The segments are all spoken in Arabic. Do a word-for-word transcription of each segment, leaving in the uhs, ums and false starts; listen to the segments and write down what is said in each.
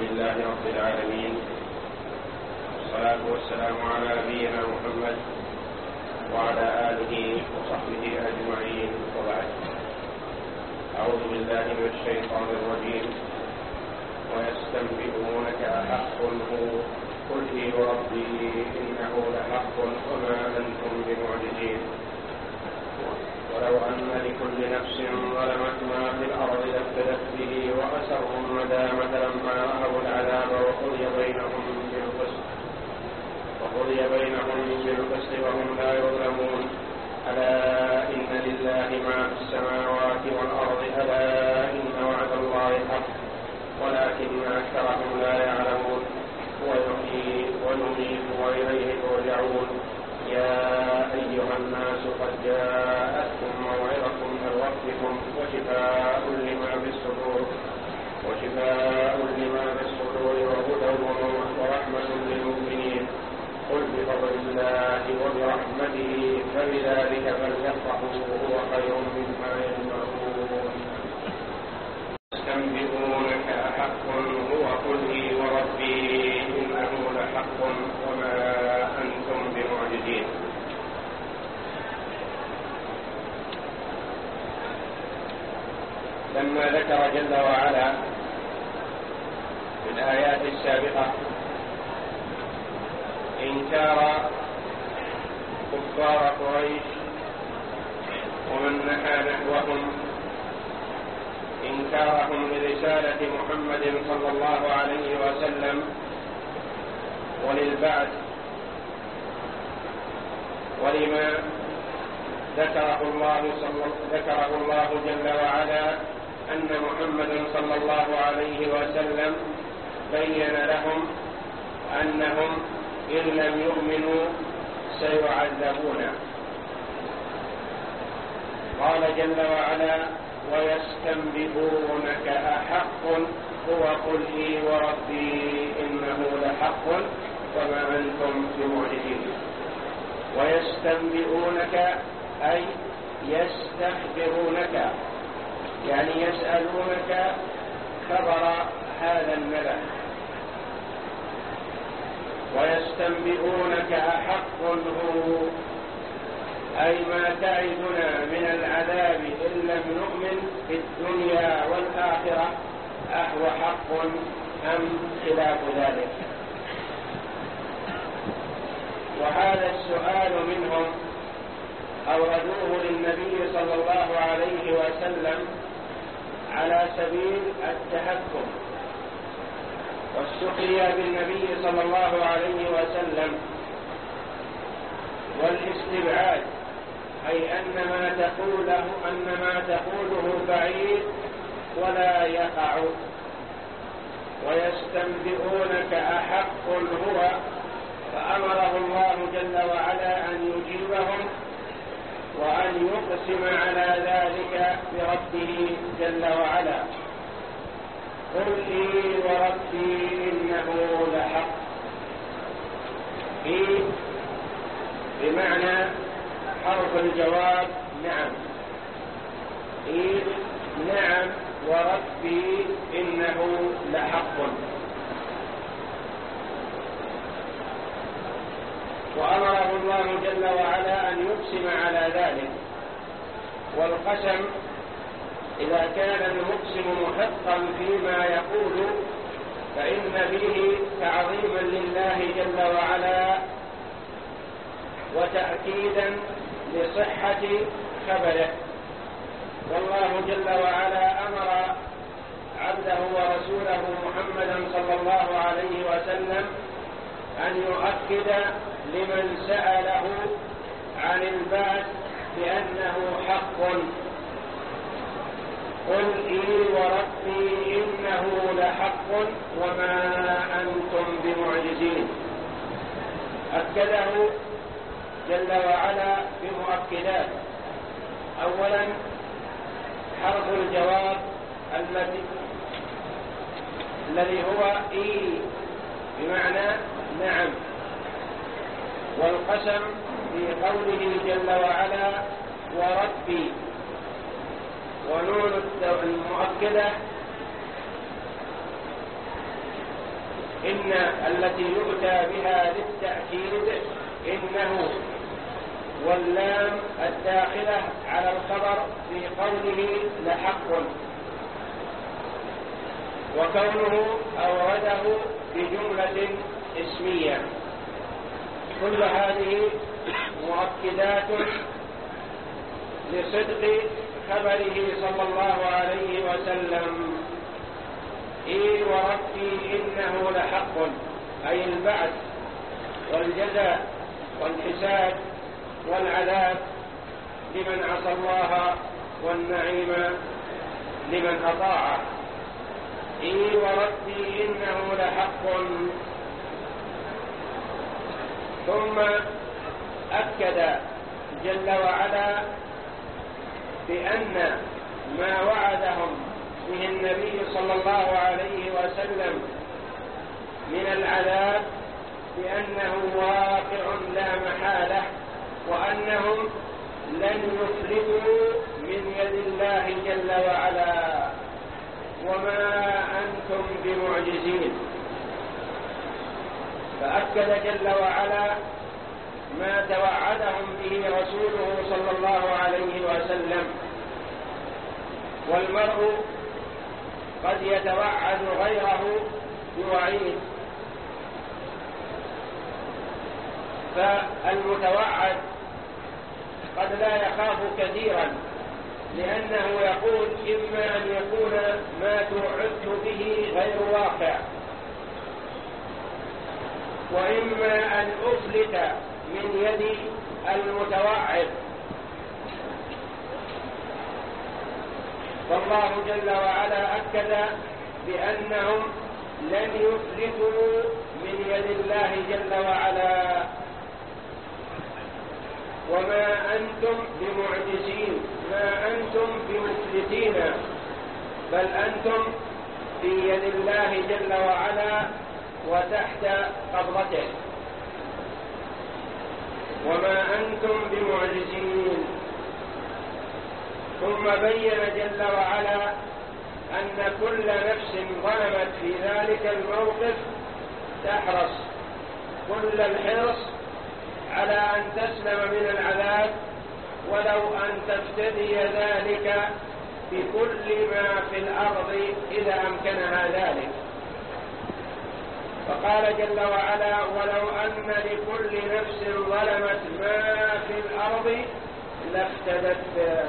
لله رب العالمين، والصلاة والسلام على نبينا محمد وعلى آله وصحبه أجمعين، وبعد. أعوذ بالله من الشيطان الرجيم. ويستنبئونك أحق هو قل إي وربي إنه لحق وما أنتم بمعجزين. ولو أن لكل نفس ظلمت ما في الأرض لافتدت به وأسروا الندامة لما رأوا العذاب وقضي بينهم بالقسط وقضي بينهم بالقسط وهم لا يظلمون. ألا إن لله ما في السماوات والأرض ألا إن وعد الله حق ولكن أكثرهم لا يعلمون. ويحيي ويميت وإليه ترجعون. يا أيها الناس قد جاءتكم موعظة من ربكم وشفاء لما في الصدور وشفاء لما في الصدور وهدى ورحمة للمؤمنين. قل بفضل الله وبرحمته فبذلك فليفرحوا هو خير مما يجمعون. يستنبئونك أحق هو قل إي وربي إنه لحق وما أنتم بمعجزين. لما ذكر جل وعلا في الآيات السابقة إنكار كفار قريش ومن نحى نحوهم، إنكارهم لرسالة محمد صلى الله عليه وسلم وللبعث، ولما ذكره الله, ذكره الله جل وعلا أن محمد صلى الله عليه وسلم بين لهم أنهم إن لم يؤمنوا سيعذبون. قال جل وعلا ويستنبئونك أحق هو قل إي وربي إنه لحق وما أنتم بمعجزين. ويستنبئونك أي يستخبرونك، يعني يسألونك خبر هذا النبأ. ويستنبئونك أحق هو أي ما تعدنا من العذاب إن لم نؤمن في الدنيا والآخرة أهو حق أم خلاف ذلك. وهذا السؤال منهم أوردوه للنبي صلى الله عليه وسلم على سبيل التهكم والسخرية بالنبي صلى الله عليه وسلم والاستبعاد، أي أن ما تقوله أن ما تقوله بعيد ولا يقع. ويستنبئونك أحق هو، فأمره الله جل وعلا أن يجيبهم وأن يقسم على ذلك بربه جل وعلا. قل إي وربي إنه لحق. إي بمعنى حرف الجواب نعم. إي نعم وربي إنه لحق. وأمره الله جل وعلا أن يقسم على ذلك. والقسم إذا كان المقسم محقا فيما يقول فإن فيه تعظيما لله جل وعلا وتأكيدا لصحة خبره. والله جل وعلا أمر عبده ورسوله محمدا صلى الله عليه وسلم أن يؤكد لمن سأله عن البعث بأنه حق. قل إي وربي إنه لحق وما أنتم بمعجزين. أكده جل وعلا بمؤكدات. أولا حرف الجواب الذي الذي هو إي بمعنى نعم. والقسم في قوله جل وعلا وربي، ونون المؤكدة إن التي يؤتى بها للتأكيد إنه واللام الداخلة على الخبر في قوله لحق، وكونه أورده بجملة اسمية. كل هذه مؤكدات لصدق خبره صلى الله عليه وسلم. إي وربي إنه لحق، أي البعث والجزاء والحساب والعذاب لمن عصى الله والنعيم لمن أطاعه. إي وربي إنه لحق. ثم أكد جل وعلا بأن ما وعدهم به النبي صلى الله عليه وسلم من العذاب بأنه واقع لا محالة، وأنهم لن يفلتوا من يد الله جل وعلا، وما أنتم بمعجزين. فأكد جل وعلا ما توعدهم به رسوله صلى الله عليه وسلم. والمرء قد يتوعد غيره بوعيد، فالمتوعد قد لا يخاف كثيرا، لأنه يقول إما أن يكون ما توعدت به غير واقع، وإما أن أفلت من يد المتوعد. فالله جل وعلا أكد بأنهم لن يفلتوا من يد الله جل وعلا، وما أنتم بمعجزين، ما أنتم بمفلتين، بل أنتم في يد الله جل وعلا وتحت قبضته، وما أنتم بمعجزين. ثم بين جل وعلا أن كل نفس ظلمت في ذلك الموقف تحرص كل الحرص على أن تسلم من العذاب، ولو أن تفتدي ذلك بكل ما في الأرض إذا أمكنها ذلك. فقال جل وعلا ولو أن لكل نفس ظلمت ما في الأرض لافتدت به.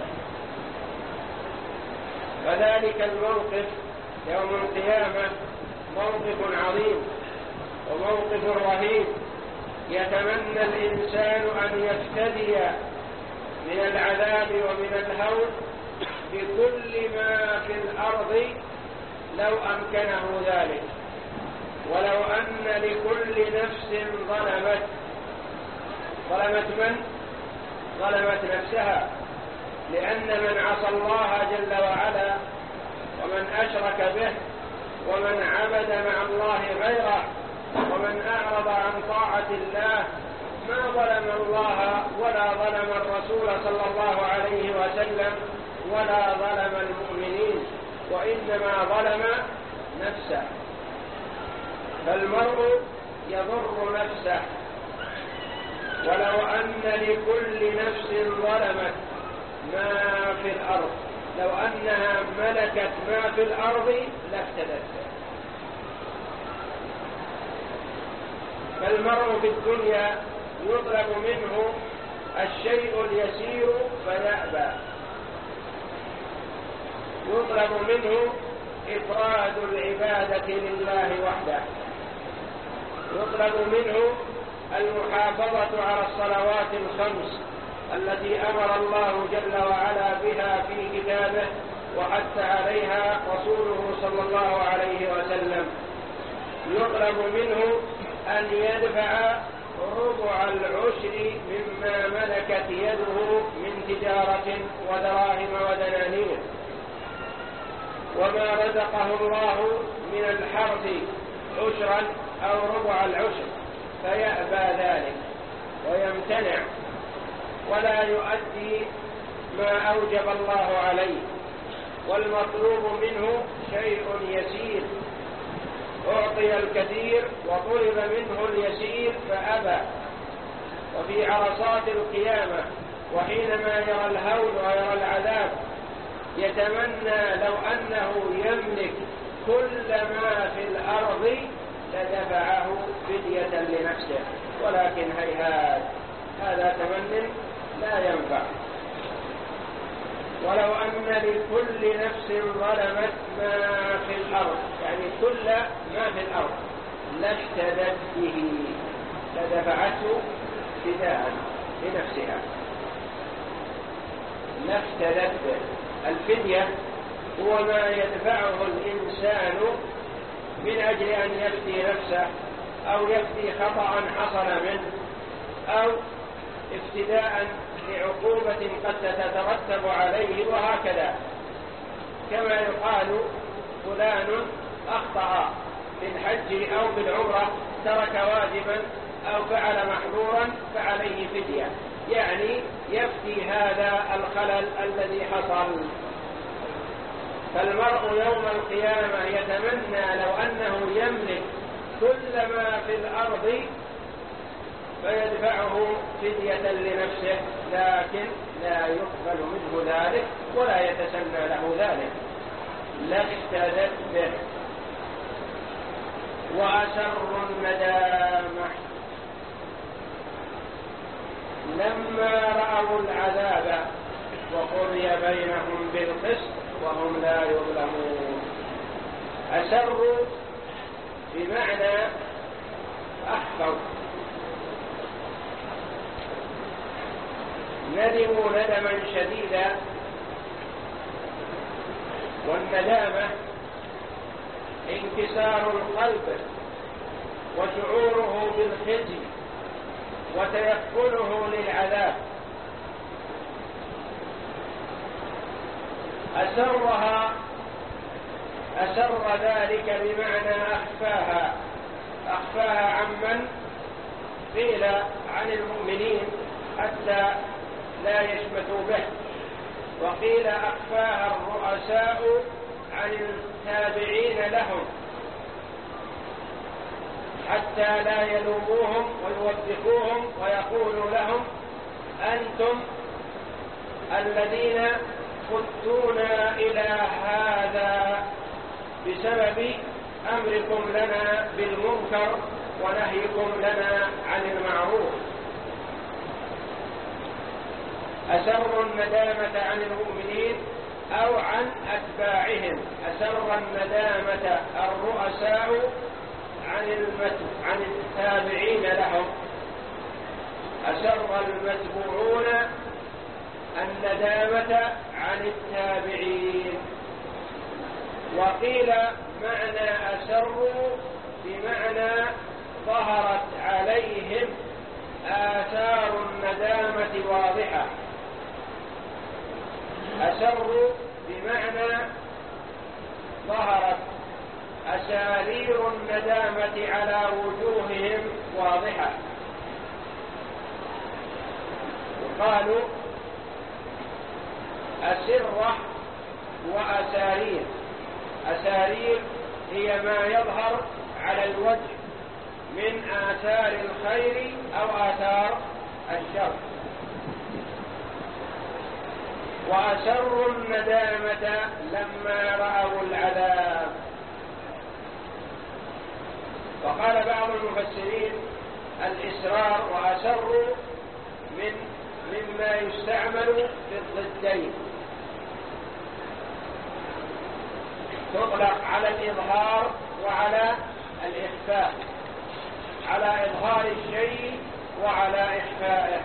فذلك الموقف يوم القيامة موقف عظيم وموقف رهيب، يتمنى الإنسان أن يفتدي من العذاب ومن الهول بكل ما في الأرض لو أمكنه ذلك. ولو أن لكل نفس ظلمت، ظلمت من؟ ظلمت نفسها، لأن من عصى الله جل وعلا ومن أشرك به ومن عبد مع الله غيره ومن أعرض عن طاعة الله ما ظلم الله ولا ظلم الرسول صلى الله عليه وسلم ولا ظلم المؤمنين، وإنما ظلم نفسه. فالمرء يضر نفسه. ولو أن لكل نفس ظلمت ما في الأرض، لو أنها ملكت ما في الأرض لافتدت. فالمرء في الدنيا يطلب منه الشيء اليسير فيأبى، يطلب منه إفراد العبادة لله وحده، يطلب منه المحافظة على الصلوات الخمس التي أمر الله جل وعلا بها في كتابه وحث عليها رسوله صلى الله عليه وسلم. يطلب منه أن يدفع ربع العشر مما ملكت يده من تجارة ودراهم ودنانير، وما رزقه الله من الحرث عشرا أو ربع العشر، فيأبى ذلك ويمتنع ولا يؤدي ما أوجب الله عليه. والمطلوب منه شيء يسير. أعطي أعطي الكثير وطلب منه اليسير فأبى. وفي عرصات القيامة وحينما يرى الهول ويرى العذاب يتمنى لو أنه يملك كل ما في الأرض لدفعه فدية لنفسه، ولكن هيهات، هذا تمن لا ينفع. ولو أن لكل نفس ظلمت ما في الأرض، يعني كل ما في الأرض، لافتدت به، لدفعته فداء لنفسها، لافتدت به. الفدية هو ما يدفعه الإنسان من أجل أن يفدي نفسه أو يفدي خطأ حصل منه أو افتداء لعقوبة قد تترتب عليه، وهكذا. كما يقال فلان أخطأ في الحج أو في العمرة، ترك واجبا أو فعل محظورا فعليه فدية، يعني يفدي هذا الخلل الذي حصل. فالمرء يوم القيامة يتمنى لو أنه يملك كل ما في الأرض فيدفعه فدية لنفسه، لكن لا يقبل منه ذلك ولا يتسنى له ذلك، لافتدت به. وأسروا الندامة لما رأوا العذاب وقضي بينهم بالقسط وهم لا يظلمون. أسروا بمعنى أخفوا، ندموا ندما شديدا. والندامة انكسار القلب وشعوره بالخزي وتيقنه للعذاب. أسرها، أسر ذلك بمعنى أخفاها، أخفاها عمن قيل عن المؤمنين حتى لا يشمتوا به، وقيل أخفاها الرؤساء عن التابعين لهم حتى لا يلوموهم ويوبخوهم ويقولوا لهم أنتم الذين قدتونا إلى هذا بسبب أمركم لنا بالمنكر ونهيكم لنا عن المعروف. أسروا الندامة عن المؤمنين أو عن أتباعهم. أسر الندامة الرؤساء عن عن التابعين لهم، أسر المتبوعون الندامة عن التابعين. وقيل معنى أسروا بمعنى ظهرت عليهم آثار الندامة واضحة. أسروا بمعنى ظهرت أسارير الندامة على وجوههم واضحة. وقالوا أسرة وأسارير. أسارير هي ما يظهر على الوجه من آثار الخير أو آثار الشر. وأسروا الندامة لما رأوا العذاب. وقال بعض المفسرين الإسرار وأسروا من مما يستعمل في الضدين، تطلق على الإظهار وعلى الإخفاء، على إظهار الشيء وعلى إخفائه.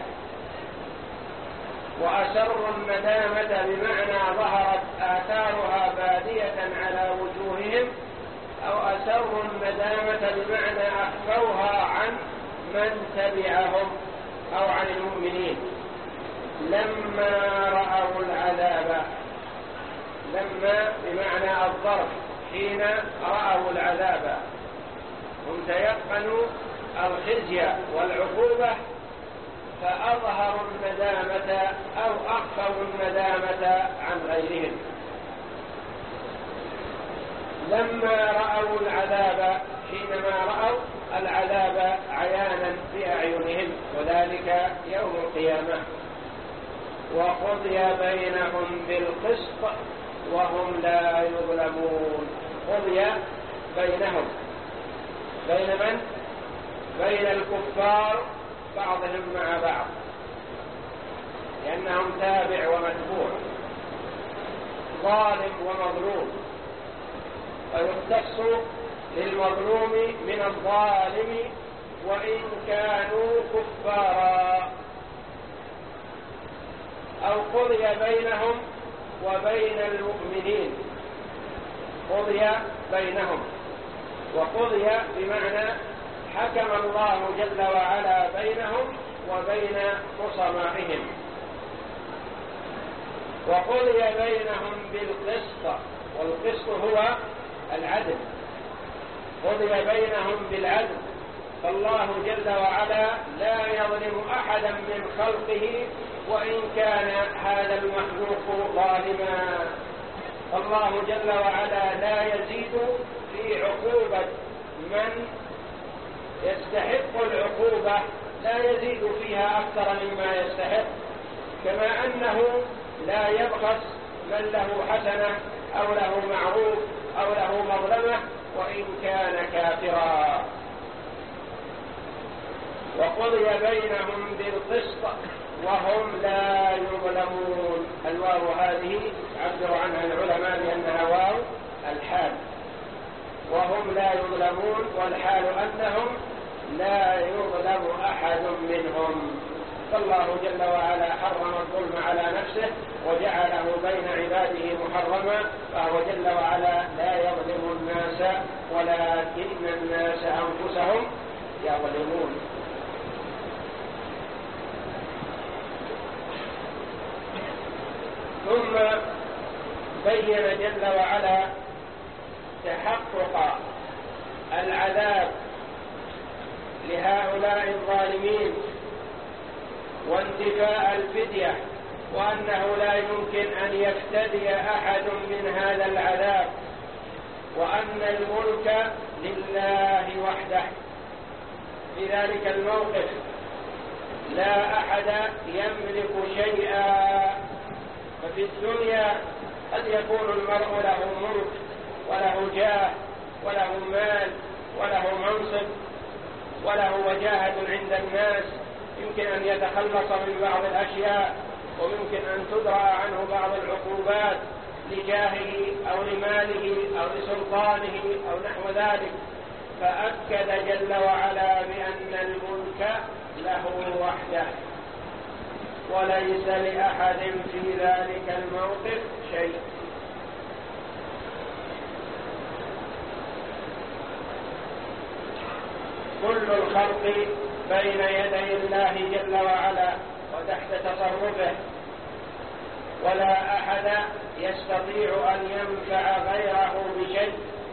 وأسروا الندامة بمعنى ظهرت آثارها بادية على وجوههم، أو أسروا الندامة بمعنى أخفوها عن من تبعهم أو عن المؤمنين. لما رأوا العذاب، لما بمعنى الظرف، حين رأوا العذاب هم تيقنوا الخزي والعقوبة فأظهروا الندامة أو أخفوا الندامة عن غيرهم. لما رأوا العذاب، حين وقضي بينهم بالقسط وهم لا يظلمون. قضي بينهم، بين من؟ بين الكفار بعضهم مع بعض، لأنهم تابع ومتبوع، ظالم ومظلوم، فيختص للمظلوم من الظالم وإن كانوا كفارا. أو قضي بينهم وبين المؤمنين، قضي بينهم، وقضي بمعنى حكم الله جل وعلا بينهم وبين خصمائهم. وقضي بينهم بالقسط، والقسط هو العدل، قضي بينهم بالعدل، فالله جل وعلا لا يظلم أحدا من خلقه وإن كان هذا المخلوق ظالما. الله جل وعلا لا يزيد في عقوبة من يستحق العقوبة، لا يزيد فيها أكثر مما يستحق، كما أنه لا يبخس من له حسنة أو له معروف أو له مظلمة وإن كان كافرا. وقضي بينهم بالقسط وهم لا يظلمون. الواو هذه عبر عنها العلماء بأنها واو الحال، وهم لا يظلمون، والحال أنهم لا يظلم أحد منهم. فالله جل وعلا حرم الظلم على نفسه وجعله بين عباده محرما، فهو جل وعلا لا يظلم الناس ولكن الناس أنفسهم يظلمون. ثم بين جل وعلا تحقق العذاب لهؤلاء الظالمين وانتفاء الفدية، وأنه لا يمكن أن يفتدي أحد من هذا العذاب، وأن الملك لله وحده. في ذلك الموقف لا أحد يملك شيئا. ففي الدنيا قد يكون المرء له ملك وله جاه وله مال وله منصب وله وجاهة عند الناس، يمكن أن يتخلص من بعض الأشياء، وممكن أن تدرأ عنه بعض العقوبات لجاهه أو لماله أو لسلطانه أو نحو ذلك. فأكد جل وعلا بأن الملك له وحده، وليس لأحد في ذلك الموقف شيء. كل الخلق بين يدي الله جل وعلا وتحت تصرفه، ولا أحد يستطيع أن ينفع غيره بشيء،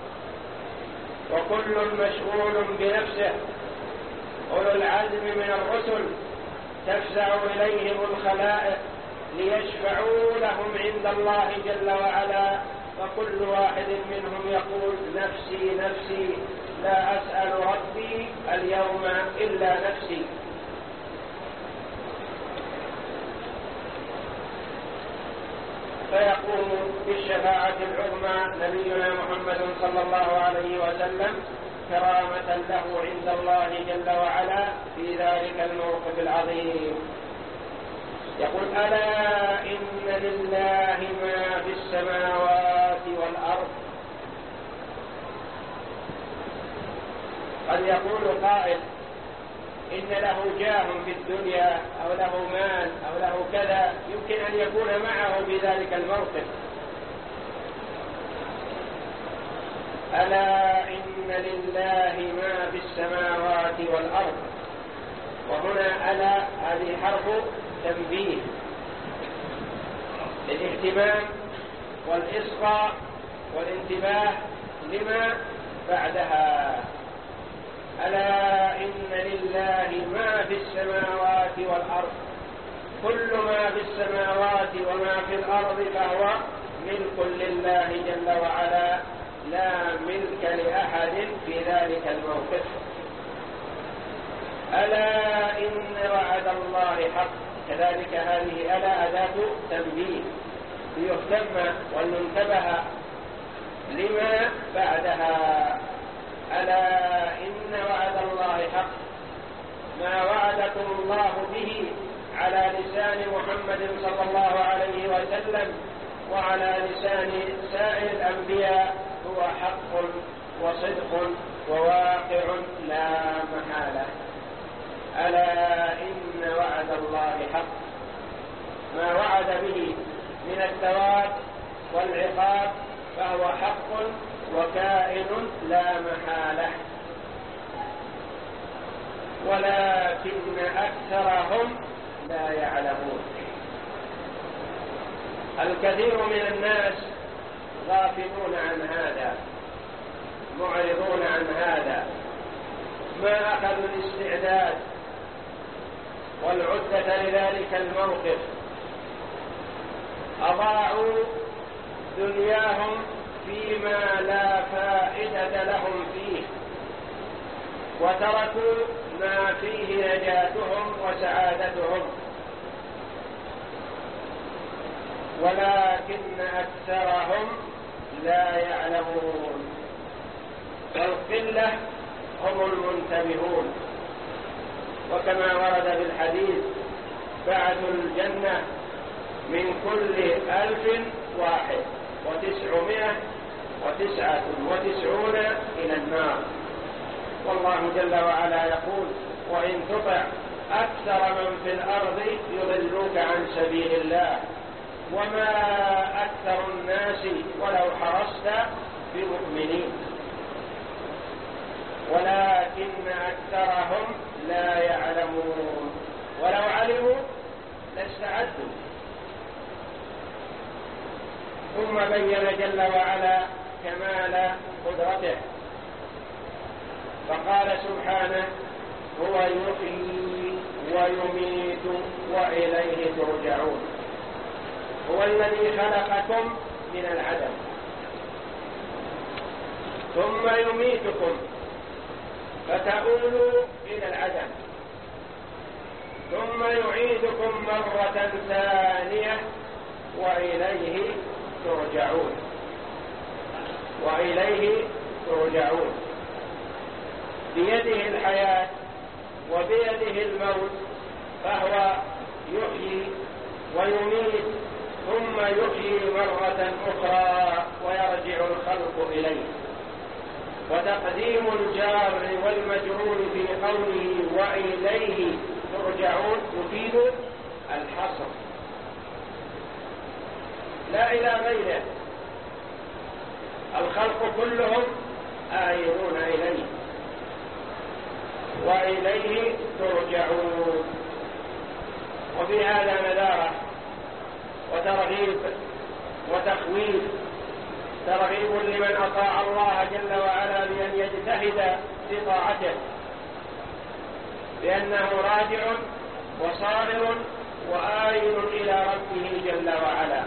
وكل مشغول بنفسه. أولو العزم من الرسل تفزع إليهم الخلائق ليشفعوا لهم عند الله جل وعلا، فكل واحد منهم يقول نفسي نفسي لا أسأل ربي اليوم إلا نفسي. فيقوم بالشفاعة العظمى نبينا محمد صلى الله عليه وسلم كرامة له عند الله جل وعلا في ذلك الموقف العظيم. يقول ألا إن لله ما في السماوات والأرض. قد يقول قائل إن له جاه في الدنيا أو له مال أو له كذا، يمكن أن يكون معه في ذلك الموقف. ألا إن لله ما في السماوات والأرض. وهنا ألا هذه حرف تنبيه للاهتمام والإصغاء والانتباه لما بعدها. ألا إن لله ما في السماوات والأرض. كل ما في السماوات وما في الأرض فهو ملك لله جل وعلا، لا ملك لأحد في ذلك الموقف. ألا إن وعد الله حق. كذلك هذه ألا أداة تنبيه ليهتم ولينتبه لما بعدها. ألا إن وعد الله حق، ما وعدكم الله به على لسان محمد صلى الله عليه وسلم وعلى لسان سائر الأنبياء هو حق وصدق وواقع لا محالة. ألا إن وعد الله حق، ما وعد به من الثواب والعقاب فهو حق وكائن لا محالة، ولكن أكثرهم لا يعلمون. الكثير من الناس غافلون عن هذا، معرضون عن هذا، ما أخذوا الاستعداد والعدة لذلك الموقف، أضاعوا دنياهم فيما لا فائدة لهم فيه، وتركوا ما فيه نجاتهم وسعادتهم، ولكن أكثرهم لا يعلمون. والقلة هم المنتبهون، وكما ورد في الحديث بعد الجنة من كل ألف واحد وتسعمائة وتسعة وتسعون إلى النار. والله جل وعلا يقول: وإن تطع أكثر من في الأرض يضلوك عن سبيل الله وما أكثر الناس ولو حرصت بمؤمنين ولكن أكثرهم لا يعلمون، ولو علموا لاستعدوا. ثم بين جل وعلا كمال قدرته فقال سبحانه: هو يحيي ويميت وإليه ترجعون. هو الذي خلقكم من العدم ثم يميتكم فتؤولوا إلى العدم، ثم يعيدكم مرة ثانية وإليه ترجعون وإليه ترجعون. بيده الحياة وبيده الموت، فهو يحيي ويميت ثم يحيي مرة أخرى ويرجع الخلق إليه. وتقديم الجار والمجرور في قوله وإليه ترجعون يفيد الحصر لا إلى غيره. الخلق كلهم آيرون إليه وإليه ترجعون. وفي هذا نذارة وترغيب وتخويف، ترغيب لمن أطاع الله جل وعلا بأن يجتهد في طاعته، لأنه راجع وصابر وآيل إلى ربه جل وعلا.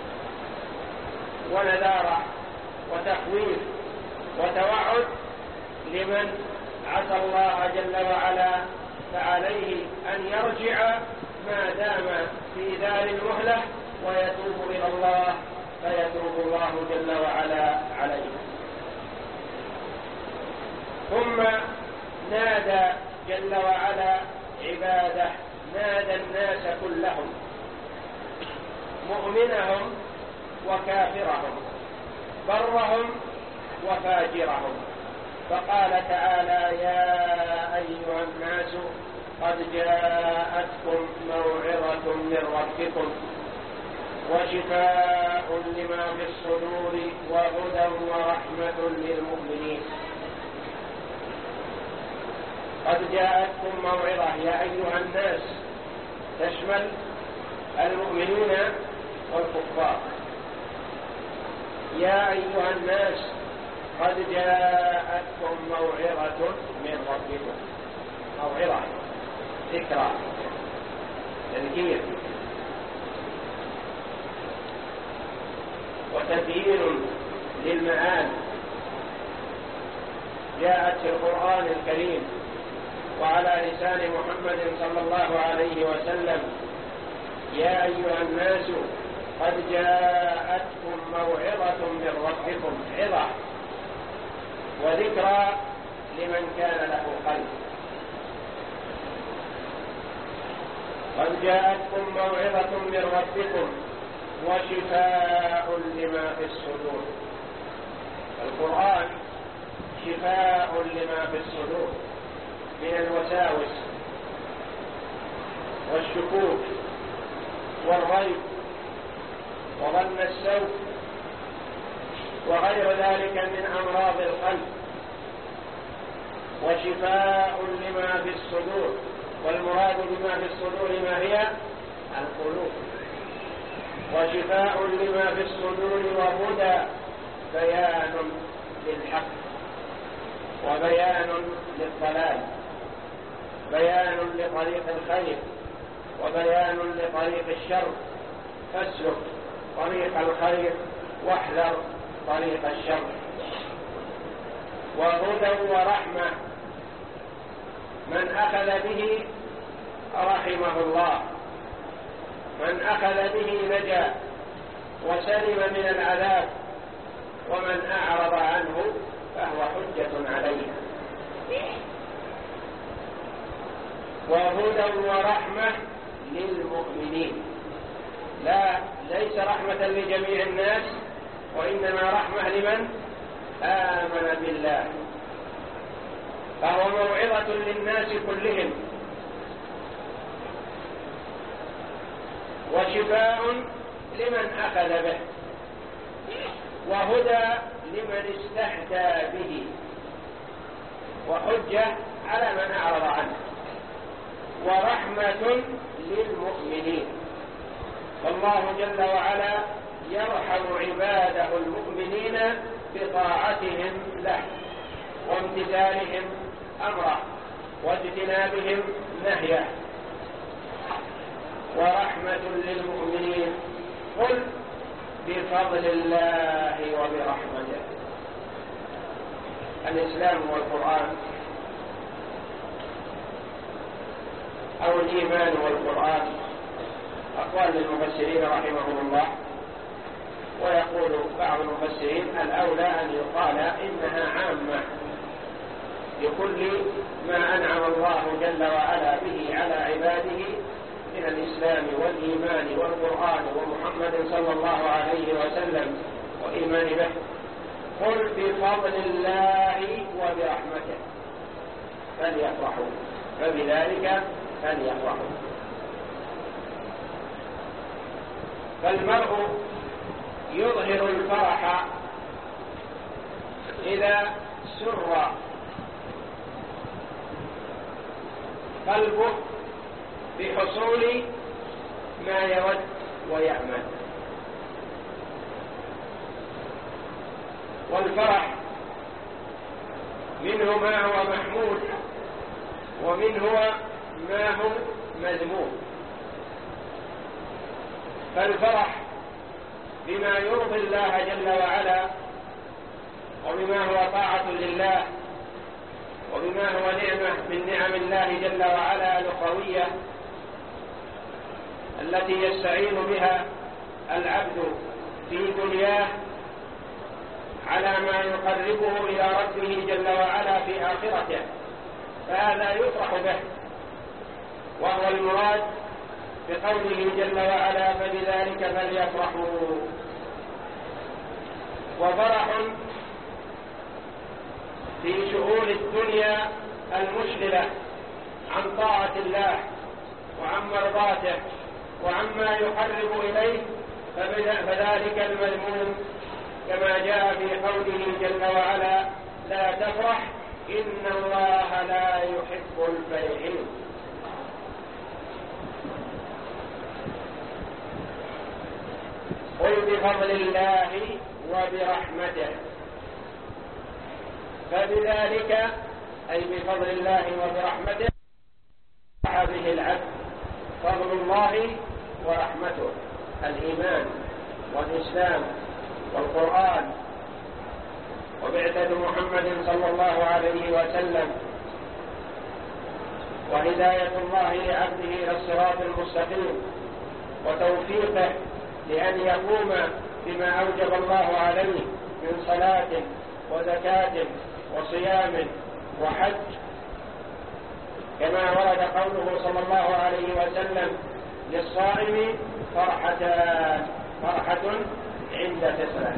ونذارة وتخويف وتوعد لمن عسى الله جل وعلا فعليه أن يرجع ما دام في دار المهلة ويتوب إلى الله فيتوب الله جل وعلا عليه. ثم نادى جل وعلا عباده، نادى الناس كلهم، مؤمنهم وكافرهم، برهم وفاجرهم، فقال تعالى: يا أيها الناس قد جاءتكم موعظة من ربكم وشفاء لما في الصدور وهدى ورحمة للمؤمنين. قد جاءتكم موعظة يا أيها الناس تشمل المؤمنين والكفار. يا أيها الناس قد جاءتكم موعظة من ربكم. موعظة ذكرى تذكير وتبيين للمعاني جاءت في القرآن الكريم وعلى لسان محمد صلى الله عليه وسلم يا أيها الناس قد جاءتكم موعظة من ربكم، عظة وذكرى لمن كان له قلب. قد جاءتكم موعظة من ربكم وشفاء لما في الصدور. القرآن شفاء لما في الصدور من الوساوس والشكوك والريب وظن السوء وغير ذلك من أمراض القلب، وشفاء لما في الصدور. والمراد بما في الصدور ما هي؟ القلوب. وشفاء لما في الصدور وهدى، بيان للحق وبيان للضلال، بيان لطريق الخير وبيان لطريق الشر. فاسلك طريق الخير واحذر طريق الشر. وهدى ورحمة، من أخذ به رحمه الله، من أخذ به نجا وسلم من العذاب، ومن أعرض عنه فهو حجة عليه. وهدى ورحمة للمؤمنين، لا ليس رحمة لجميع الناس، وإنما رحمة لمن آمن بالله، فهو موعظة للناس كلهم، وشفاء لمن أخذ به، وهدى لمن استهدى به، وحجة على من أعرض عنه، ورحمة للمؤمنين. فالله جل وعلا يرحم عباده المؤمنين بطاعتهم له وامتثالهم أمره واجتنابهم نهيه. ورحمة للمؤمنين، قل بفضل الله وبرحمته. الإسلام والقرآن أو الإيمان والقرآن أقوال للمفسرين رحمهم الله. ويقول بعض المفسرين الأولى أن يقال إنها عامة لكل ما أنعم الله جل وعلا به على عباده من الإسلام والإيمان والقرآن ومحمد صلى الله عليه وسلم وإيمان به. قل بفضل الله وبرحمته فليفرحوا، فبذلك فليفرحوا. فالمرء يظهر الفرح إذا سر قلبه بحصول ما يود ويأمل. والفرح منه ما هو محمود ومنه ما هو مذموم. فالفرح بما يرضي الله جل وعلا وبما هو طاعة لله وبما هو نعمة من نعم الله جل وعلا الأخروية التي يستعين بها العبد في دنياه على ما يقربه إلى ربه جل وعلا في آخرته، فهذا يفرح به، وهو المراد بقوله جل وعلا فبذلك فليفرحوا. وفرح في شؤون الدنيا المشغلة عن طاعة الله وعن مرضاته وعما يقرب إليه، فذلك المذموم كما جاء في قوله جل وعلا لا تفرح إن الله لا يحب الفرحين. قل بفضل الله وبرحمته فبذلك أي بفضل الله وبرحمته فرح به العبد. فضل الله ورحمته الإيمان والإسلام والقرآن وبعثة محمد صلى الله عليه وسلم وهداية الله لعبده إلى الصراط المستقيم وتوفيقه لأن يقوم بما أوجب الله عليه من صلاة وزكاة وصيام وحج، كما ورد قوله صلى الله عليه وسلم للصائم فرحتان: فرحة عند فطره،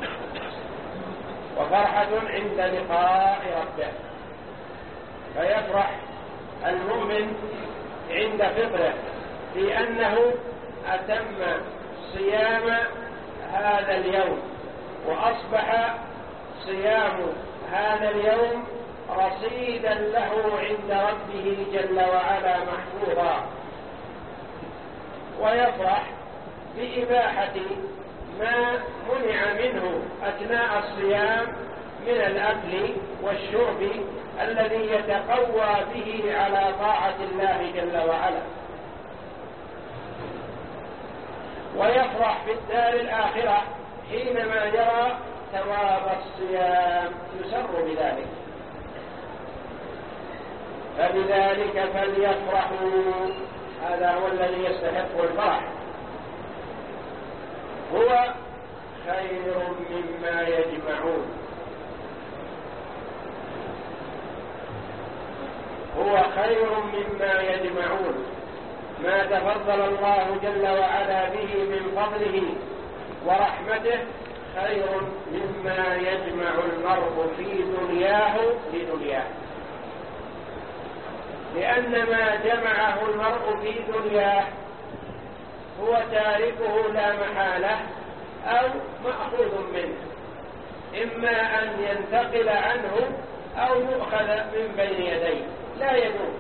وفرحة عند لقاء ربه. فيفرح المؤمن عند فطره في أنه أتم صيام هذا اليوم، وأصبح صيام هذا اليوم رصيدا له عند ربه جل وعلا محفوظا. ويفرح بإباحة ما منع منه أثناء الصيام من الأكل والشرب الذي يتقوى به على طاعة الله جل وعلا. ويفرح في الدار الآخرة حينما يرى ثواب الصيام، يسر بذلك. فبذلك فليفرحوا، هذا هو الذي يستحق الفرح. هو خير مما يجمعون، هو خير مما يجمعون. ما تفضل الله جل وعلا به من فضله ورحمته خير مما يجمع المرء في دنياه لدنياه، لأن ما جمعه المرء في دنياه هو تاركه لا محالة أو مأخوذ منه، إما أن ينتقل عنه أو يؤخذ من بين يديه، لا يدوم.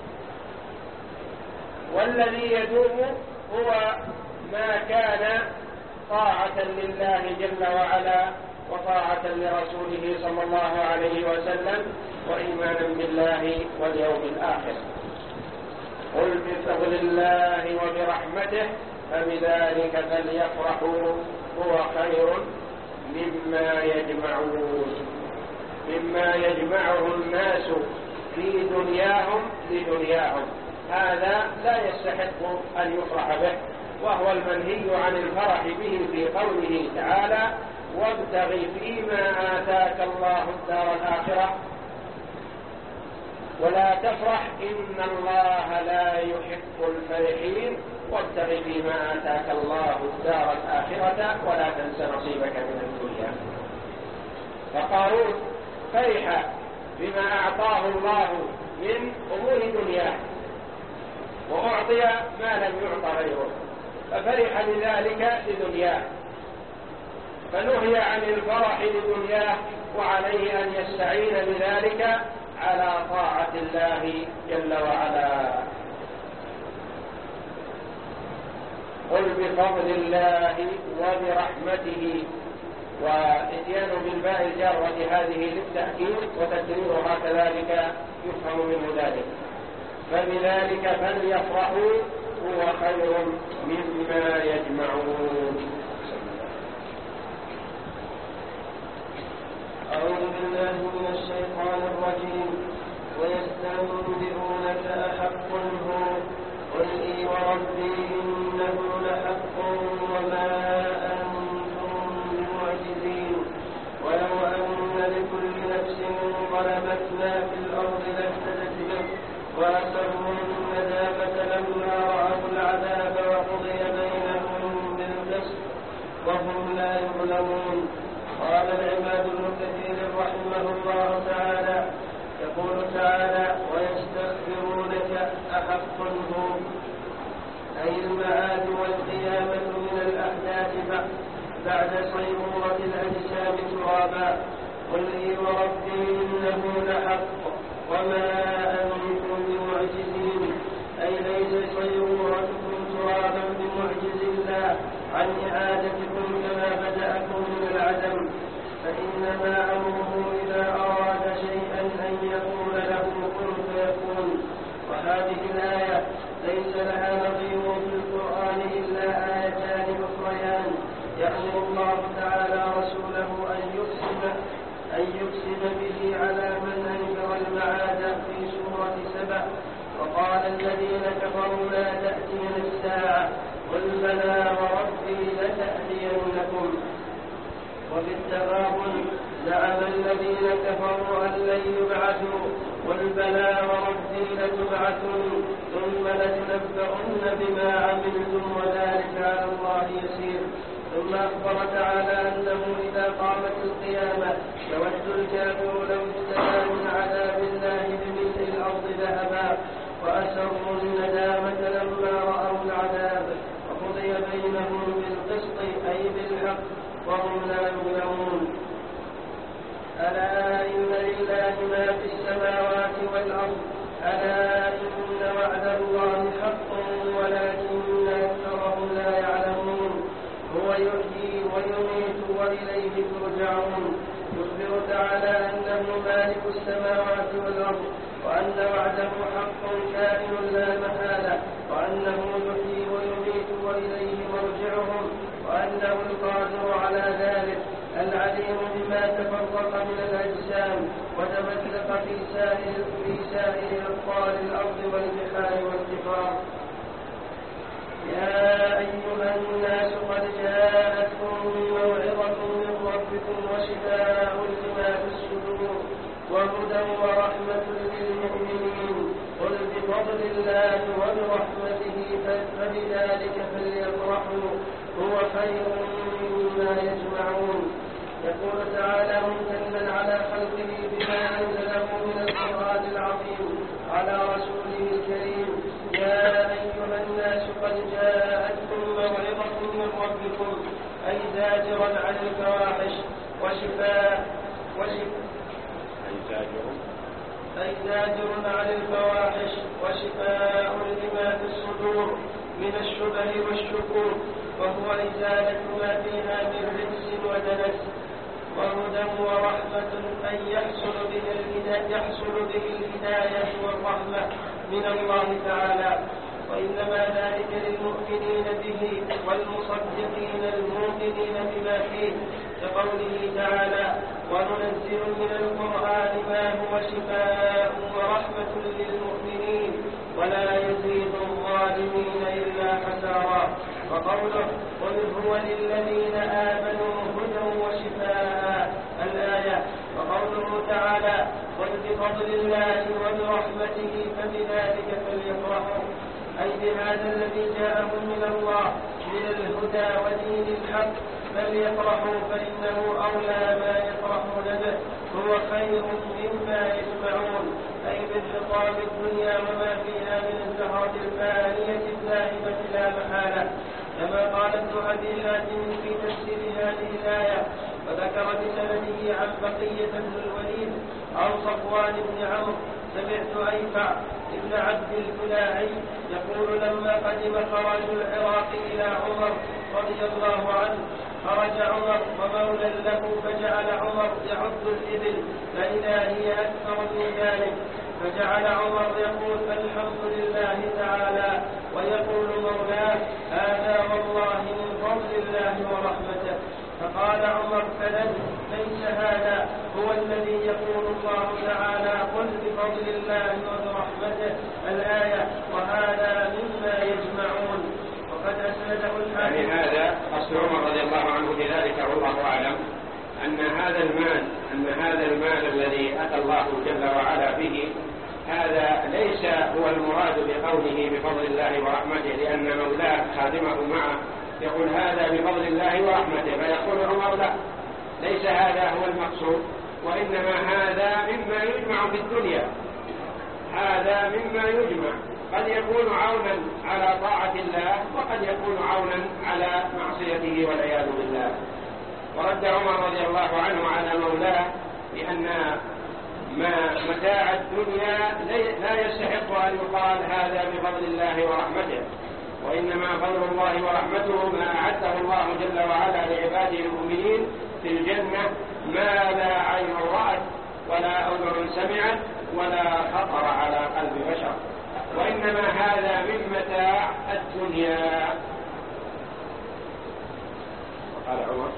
والذي يدوم هو ما كان طاعة لله جل وعلا وطاعة لرسوله صلى الله عليه وسلم وإيمانا بالله واليوم الآخر. قل بفضل الله وبرحمته فبذلك فليفرحوا هو خير مما يجمعون، مما يجمعه الناس في دنياهم لدنياهم، هذا لا يستحق أن يفرح به، وهو المنهي عن الفرح به في قوله تعالى: وابتغ فيما آتاك الله الدار الآخرة ولا تفرح إن الله لا يحب الفرحين وابتغ فيما آتاك الله الدار الآخرة ولا تنس نصيبك من الدنيا. فقارون فرح بما أعطاه الله من أمور دنياه، وأعطي ما لم يعط غيره، ففرح بذلك لدنياه، فنهي عن الفرح لدنياه، وعليه أن يستعين بذلك على طاعة الله جل وعلا. قل بفضل الله وبرحمته، وإتيان بالباء الجارة هذه للتأكيد وتكريرها كذلك يفهم منه ذلك. فبذلك فليفرحوا هو خير مما يجمعون. أعوذ بالله من الشيطان الرجيم. ويستنبئونك أحق هو قل إي وربي إنه لحق وما أنتم بمعجزين ولو أن لكل نفس ظلمت ما في الأرض لافتدت به وأسروا الندامة لما رأوا العذاب وقضي بينهم بالقسط وهم لا يظلمون. قال العماد بن كثير رحمه الله تعالى: يقول تعالى: ويستغفرونك أحق هو، أي المعاد والقيامة من الأحداث بعد صيرورة الأجسام ترابا. قل إي وربي إنه لحق وما أنتم بمعجزين، أي ليس صيرورتكم ترابا بمعجز الله عن إعادتكم كما بدأكم من العدم، فإنما أمره إذا أراد شيئا أن يقول له كن فيكون. وهذه الآية ليس لها نظير في القرآن إلا آيتان أخريان يأمر الله تعالى رسوله أن يقسم أن يقسم به على من أنكر المعاد في سورة سبع: وقال الذين كفروا لا تأتينا الساعة قل بلى وربي لتأتينكم. وفي التغابن زعم الذين كفروا أن لن يبعثوا قل بلى وربي لتبعثن ثم لتنبؤن بما عملتم وذلك على الله يسير. ثم أخبر تعالى أنه إذا قامت القيامة يود الكافر لو افتدى من عذاب الله بملء الأرض ذهبا وأسروا الندامة لما رأوا العذاب وقضي بينهم بالقسط أي بالحق وهم لا يظلمون. ألا إن لله ما في السماوات والأرض ألا إن وعد الله حق ولكن أكثرهم لا يعلمون. هو يحيي ويميت وإليه ترجعون. يخبر تعالى أنه مالك السماوات والأرض وأن وعده حق كائن لا محالة وأنه يحيي ويميت وإليه مرجعهم وأنه القادر على ذلك العليم بما تفرق من الأجسام وتمزق في سائر في سائر أبطال الأرض والبحار والجبال. يا أيها الناس قد جاءتكم موعظة من ربكم وشفاء لما في الصدور وهدى ورحمة للمؤمنين. قل بفضل الله وبرحمته فبذلك فليفرحوا هو خير مما يجمعون. يقول تعالى ممتنا على خلقه بما أنزله من القرآن العظيم على رسوله الكريم. يا أيها الناس قد جاءتكم موعظة من ربكم أي زاجرا عن الفواحش وشفاء وشفاء أي زاجر عن الفواحش وشفاء لما في الصدور من الشبه والشكوك وهو إزالة ما فيها من رجس ودنس وهدى ورحمة أن يحصل به الهداية, يحصل به الهداية والرحمة من الله تعالى. وإنما ذلك للمؤمنين به والمصدقين الموقنين بما فيه كقوله تعالى وننزل من القرآن ما هو شفاء ورحمة للمؤمنين ولا يزيد الظالمين إلا خسارا. وقوله قل هو للذين آمنوا هدى وشفاء الآية. وقوله تعالى قل بفضل الله وبرحمته فبذلك فليفرحوا أي بهذا الذي جاءهم من الله من الهدى ودين الحق فليفرحوا فإنه أولى ما يفرحون به هو خير مما يجمعون أي بانحطام الدنيا وما فيها من الزهرة الفانية الذاهبة لا محالة. كما قال ابن أبي حاتم في تفسير هذه الآية وذكر بسنده عن بقية بن الوليد عن صفوان بن عمرو سمعت أيفع ابن عبد الكلاعي يقول لما قدم خرج العراق إلى عمر رضي الله عنه خرج عمر ومولى له فجعل عمر يعد الإبل فإذا هي أكثر من ذلك فجعل عمر يقول الحمد لله تعالى ويقول مولاه هذا والله من فضل الله ورحمته. فقال عمر فلن ليس هذا هو الذي يقول الله تعالى قل بفضل الله وبرحمته الآية وهذا مما يجمعون. وقد أسنده الحاكم. يعني هذا قصد عمر رضي الله عنه بذلك والله أعلم أن هذا المال أن هذا المال الذي أتى الله جل وعلا به هذا ليس هو المراد بقوله بفضل الله ورحمته لأن مولاه خادمه معه يقول هذا بفضل الله ورحمته فيقول عمر لا ليس هذا هو المقصود وإنما هذا مما يجمع في الدنيا هذا مما يجمع قد يكون عونا على طاعة الله وقد يكون عونا على معصيته والعياذ بالله. ورد عمر رضي الله عنه على مولاه بأن ما متاع الدنيا لا يستحق أن يقال هذا بفضل الله ورحمته وإنما فضل الله ورحمته ما أعده الله جل وعلا لعباده المؤمنين في الجنة ما لا عين رأت ولا أذن سمعت ولا خطر على قلب بشر وإنما هذا من متاع الدنيا. وقال عمر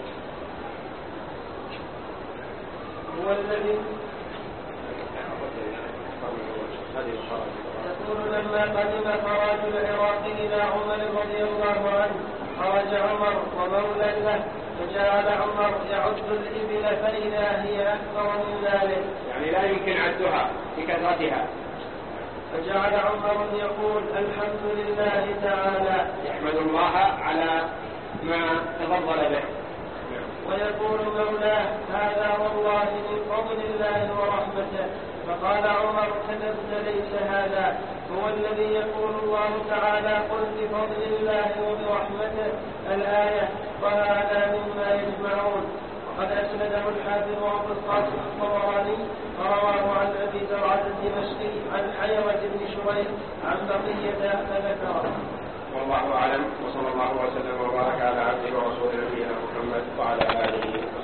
هو الذي يقول لما قدم خراج العراق إلى عمر رضي الله عنه خرج عمر ومولى له فجعل عمر يعد الإبل فإذا هي أكثر من ذلك يعني لا يمكن عدها بكثرتها. فجعل عمر يقول الحمد لله تعالى يحمد الله على ما تفضل به. ويقول مولاه هذا والله من فضل الله ورحمته. فقال عمر كذبت ليس هذا هو الذي يقول الله تعالى قل بفضل الله وبرحمته الآية وهذا مما يجمعون. وقد أسنده الحافظ أبو القاسم الطبراني ورواه عن أبي زرعة الدمشقي عن حيوة بن شريح عن بقية فذكره. والله أعلم، وصلى الله وسلم وبارك على عبده ورسوله نبينا محمد وعلى آله